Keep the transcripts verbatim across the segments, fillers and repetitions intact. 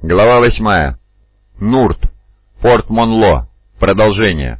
Глава восьмая. Нурт. Порт Монло. Продолжение.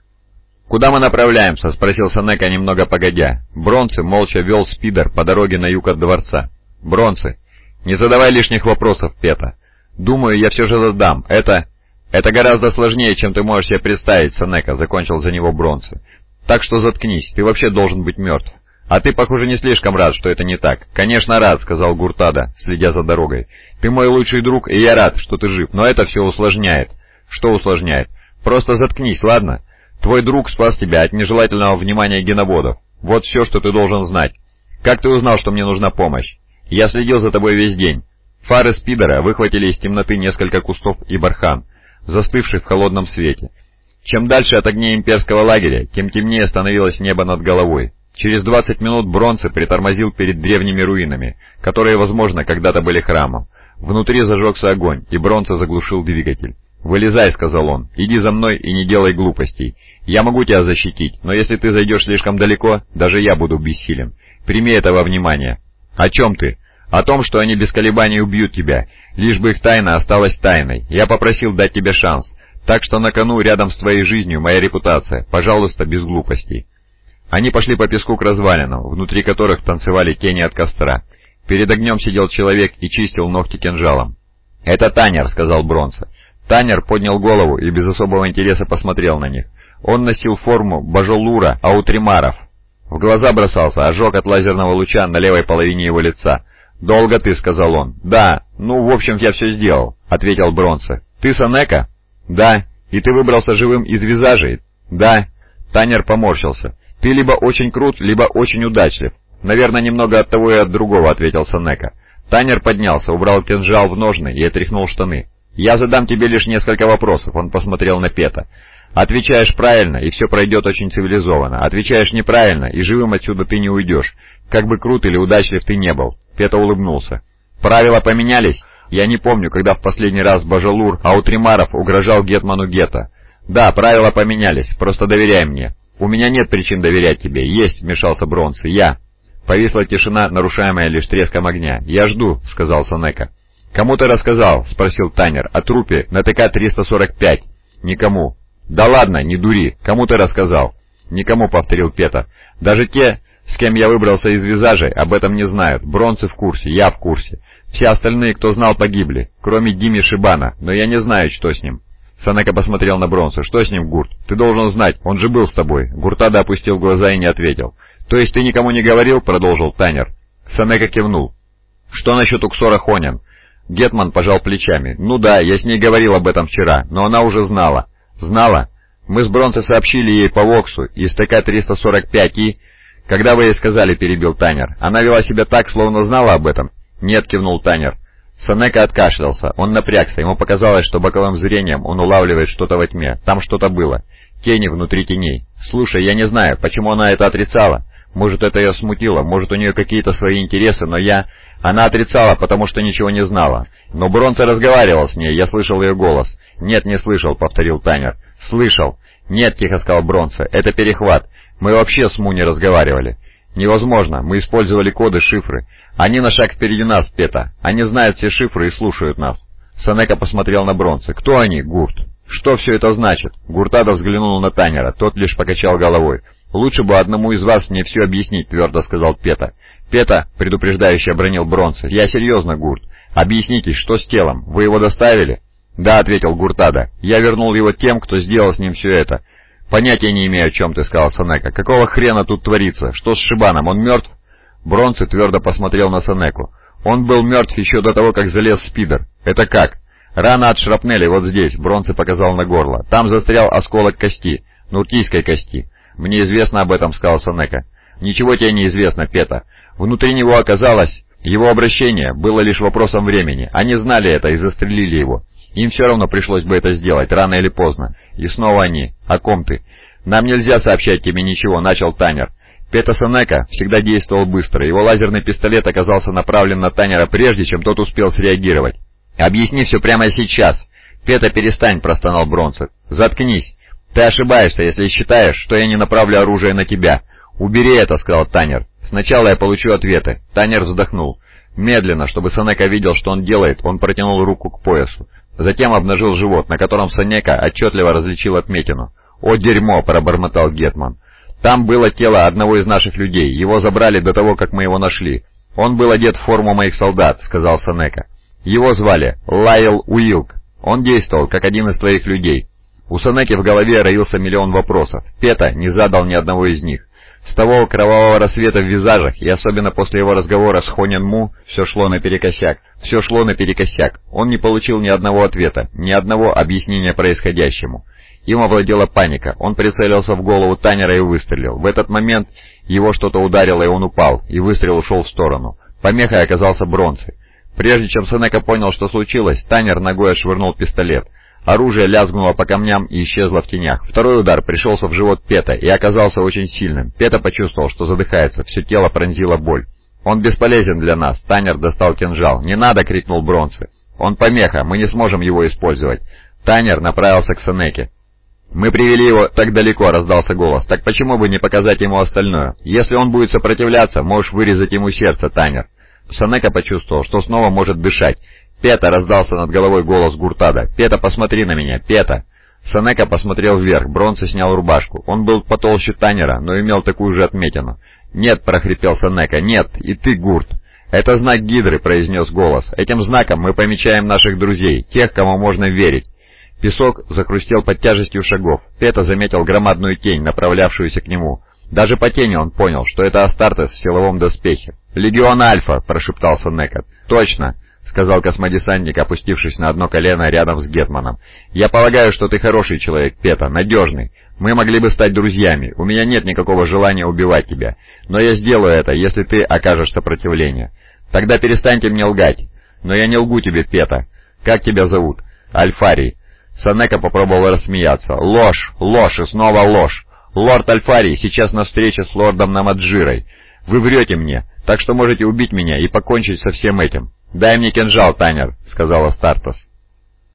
«Куда мы направляемся?» — спросил Сенека немного погодя. Бронце молча вел спидер по дороге на юг от дворца. «Бронце, не задавай лишних вопросов, Пета. Думаю, я все же задам. Это... Это гораздо сложнее, чем ты можешь себе представить, Сенека», — закончил за него Бронце. «Так что заткнись, ты вообще должен быть мертв. А ты, похоже, не слишком рад, что это не так». «Конечно рад», — сказал Гуртада, следя за дорогой. «Ты мой лучший друг, и я рад, что ты жив, но это все усложняет». «Что усложняет?» «Просто заткнись, ладно? Твой друг спас тебя от нежелательного внимания геноводов. Вот все, что ты должен знать. Как ты узнал, что мне нужна помощь? Я следил за тобой весь день». Фары спидера выхватили из темноты несколько кустов и бархан, застывших в холодном свете. Чем дальше от огней имперского лагеря, тем темнее становилось небо над головой. Через двадцать минут Бронце притормозил перед древними руинами, которые, возможно, когда-то были храмом. Внутри зажегся огонь, и Бронце заглушил двигатель. «Вылезай», — сказал он, — «иди за мной и не делай глупостей. Я могу тебя защитить, но если ты зайдешь слишком далеко, даже я буду бессилен. Прими это во внимание». «О чем ты?» «О том, что они без колебаний убьют тебя, лишь бы их тайна осталась тайной. Я попросил дать тебе шанс, так что на кону рядом с твоей жизнью моя репутация. Пожалуйста, без глупостей». Они пошли по песку к развалинам, внутри которых танцевали тени от костра. Перед огнем сидел человек и чистил ногти кинжалом. «Это Танер», — сказал Бронце. Танер поднял голову и без особого интереса посмотрел на них. Он носил форму бажолура аутримаров. В глаза бросался ожог от лазерного луча на левой половине его лица. «Долго ты», — сказал он. «Да, ну, в общем, я все сделал», — ответил Бронце. «Ты Сенека?» «Да». «И ты выбрался живым из визажей?» «Да». Танер поморщился. «Ты либо очень крут, либо очень удачлив». «Наверное, немного от того и от другого», — ответил Сенека. Танер поднялся, убрал кинжал в ножны и отряхнул штаны. «Я задам тебе лишь несколько вопросов», — он посмотрел на Пета. «Отвечаешь правильно, и все пройдет очень цивилизованно. Отвечаешь неправильно, и живым отсюда ты не уйдешь. Как бы крут или удачлив ты не был». Пета улыбнулся. «Правила поменялись? Я не помню, когда в последний раз Бажалур Аутримаров угрожал гетману Гетто. Да, правила поменялись, просто доверяй мне». «У меня нет причин доверять тебе». «Есть», — вмешался Бронце. «Я». Повисла тишина, нарушаемая лишь треском огня. «Я жду», — сказал Сенека. «Кому ты рассказал?» — спросил Танер. «О трупе на ТК триста сорок пять. «Никому». «Да ладно, не дури. Кому ты рассказал?» «Никому», — повторил Пета. «Даже те, с кем я выбрался из визажей, об этом не знают. Бронце в курсе, я в курсе. Все остальные, кто знал, погибли, кроме Дими Шибана, но я не знаю, что с ним». Сенека посмотрел на Бронце. «Что с ним, Гурт? Ты должен знать, он же был с тобой». Гуртада опустил глаза и не ответил. «То есть ты никому не говорил?» — продолжил Танер. Сенека кивнул. «Что насчет Уксора Хонин?» Гетман пожал плечами. «Ну да, я с ней говорил об этом вчера, но она уже знала». «Знала? Мы с Бронце сообщили ей по Воксу из ТК триста сорок пять и...» «Когда вы ей сказали?» — перебил Танер. «Она вела себя так, словно знала об этом?» «Нет», — кивнул Танер. Сенека откашлялся. Он напрягся. Ему показалось, что боковым зрением он улавливает что-то во тьме. Там что-то было. Тени внутри теней. «Слушай, я не знаю, почему она это отрицала. Может, это ее смутило, может, у нее какие-то свои интересы, но я... Она отрицала, потому что ничего не знала. Но Бронце разговаривал с ней, я слышал ее голос». «Нет, не слышал», — повторил Танер. «Слышал». «Нет», — тихо сказал Бронце, — «это перехват. Мы вообще с Му не разговаривали». «Невозможно. Мы использовали коды, шифры. Они на шаг впереди нас, Пета. Они знают все шифры и слушают нас». Сенека посмотрел на Бронце. «Кто они, Гурт?» «Что все это значит?» Гуртада взглянул на Танера. Тот лишь покачал головой. «Лучше бы одному из вас мне все объяснить», — твердо сказал Пета. «Пета», — предупреждающе обронил Бронце, — «я серьезно, Гурт. Объяснитесь, что с телом? Вы его доставили?» «Да», — ответил Гуртада. «Я вернул его тем, кто сделал с ним все это». «Понятия не имею, о чем ты», — сказал Сенека. «Какого хрена тут творится? Что с Шибаном? Он мертв?» Бронце твердо посмотрел на Сенеку. «Он был мертв еще до того, как залез в спидер». «Это как?» «Рана от шрапнели вот здесь», — Бронце показал на горло. «Там застрял осколок кости, нуртийской кости». «Мне известно об этом», — сказал Сенека. «Ничего тебе не известно, Пета. Внутри него оказалось... Его обращение было лишь вопросом времени. Они знали это и застрелили его. Им все равно пришлось бы это сделать, рано или поздно. И снова они. О ком ты?» «Нам нельзя сообщать тебе ничего», — начал Танер. Пета Сенека всегда действовал быстро. Его лазерный пистолет оказался направлен на Танера прежде, чем тот успел среагировать. «Объясни все прямо сейчас». «Пета, перестань», — простонал Бронце. «Заткнись. Ты ошибаешься, если считаешь, что я не направлю оружие на тебя». «Убери это», — сказал Танер. «Сначала я получу ответы». Танер вздохнул. Медленно, чтобы Сенека видел, что он делает, он протянул руку к поясу. Затем обнажил живот, на котором Сенека отчетливо различил отметину. «О, дерьмо!» — пробормотал гетман. «Там было тело одного из наших людей. Его забрали до того, как мы его нашли. Он был одет в форму моих солдат», — сказал Сенека. «Его звали Лайл Уилк. Он действовал, как один из твоих людей». У Сенеки в голове роился миллион вопросов. Пета не задал ни одного из них. С того кровавого рассвета в визажах, и особенно после его разговора с Хонен Му, все шло наперекосяк, все шло наперекосяк. Он не получил ни одного ответа, ни одного объяснения происходящему. Им овладела паника. Он прицелился в голову Таннера и выстрелил. В этот момент его что-то ударило, и он упал, и выстрел ушел в сторону. Помехой оказался Бронцы. Прежде чем Сенека понял, что случилось, Таннер ногой отшвырнул пистолет. Оружие лязгнуло по камням и исчезло в тенях. Второй удар пришелся в живот Пета и оказался очень сильным. Пета почувствовал, что задыхается, все тело пронзила боль. «Он бесполезен для нас», — Таннер достал кинжал. «Не надо!» — крикнул Бронцы. «Он помеха, мы не сможем его использовать». Таннер направился к Сенеке. «Мы привели его так далеко», — раздался голос. «Так почему бы не показать ему остальное? Если он будет сопротивляться, можешь вырезать ему сердце, Таннер». Сенека почувствовал, что снова может дышать. «Пета!» — раздался над головой голос Гуртада. «Пета, посмотри на меня! Пета!» Сенека посмотрел вверх, Бронцы снял рубашку. Он был потолще Таннера, но имел такую же отметину. «Нет!» — прохрипел Сенека. «Нет! И ты, Гурт!» «Это знак Гидры!» — произнес голос. «Этим знаком мы помечаем наших друзей, тех, кому можно верить». Песок захрустел под тяжестью шагов. Пета заметил громадную тень, направлявшуюся к нему. Даже по тени он понял, что это Астартес в силовом доспехе. «Легион Альфа!» — прошептал Сенека. «Точно!» — сказал космодесантник, опустившись на одно колено рядом с гетманом. «Я полагаю, что ты хороший человек, Пета, надежный. Мы могли бы стать друзьями. У меня нет никакого желания убивать тебя. Но я сделаю это, если ты окажешь сопротивление. Тогда перестаньте мне лгать. Но я не лгу тебе, Пета. Как тебя зовут?» «Альфарий». Сенека попробовал рассмеяться. «Ложь! Ложь и снова ложь! Лорд Альфарий сейчас на встрече с лордом Намаджирой. Вы врете мне, так что можете убить меня и покончить со всем этим». «Дай мне кинжал, Таннер», — сказала Астартес.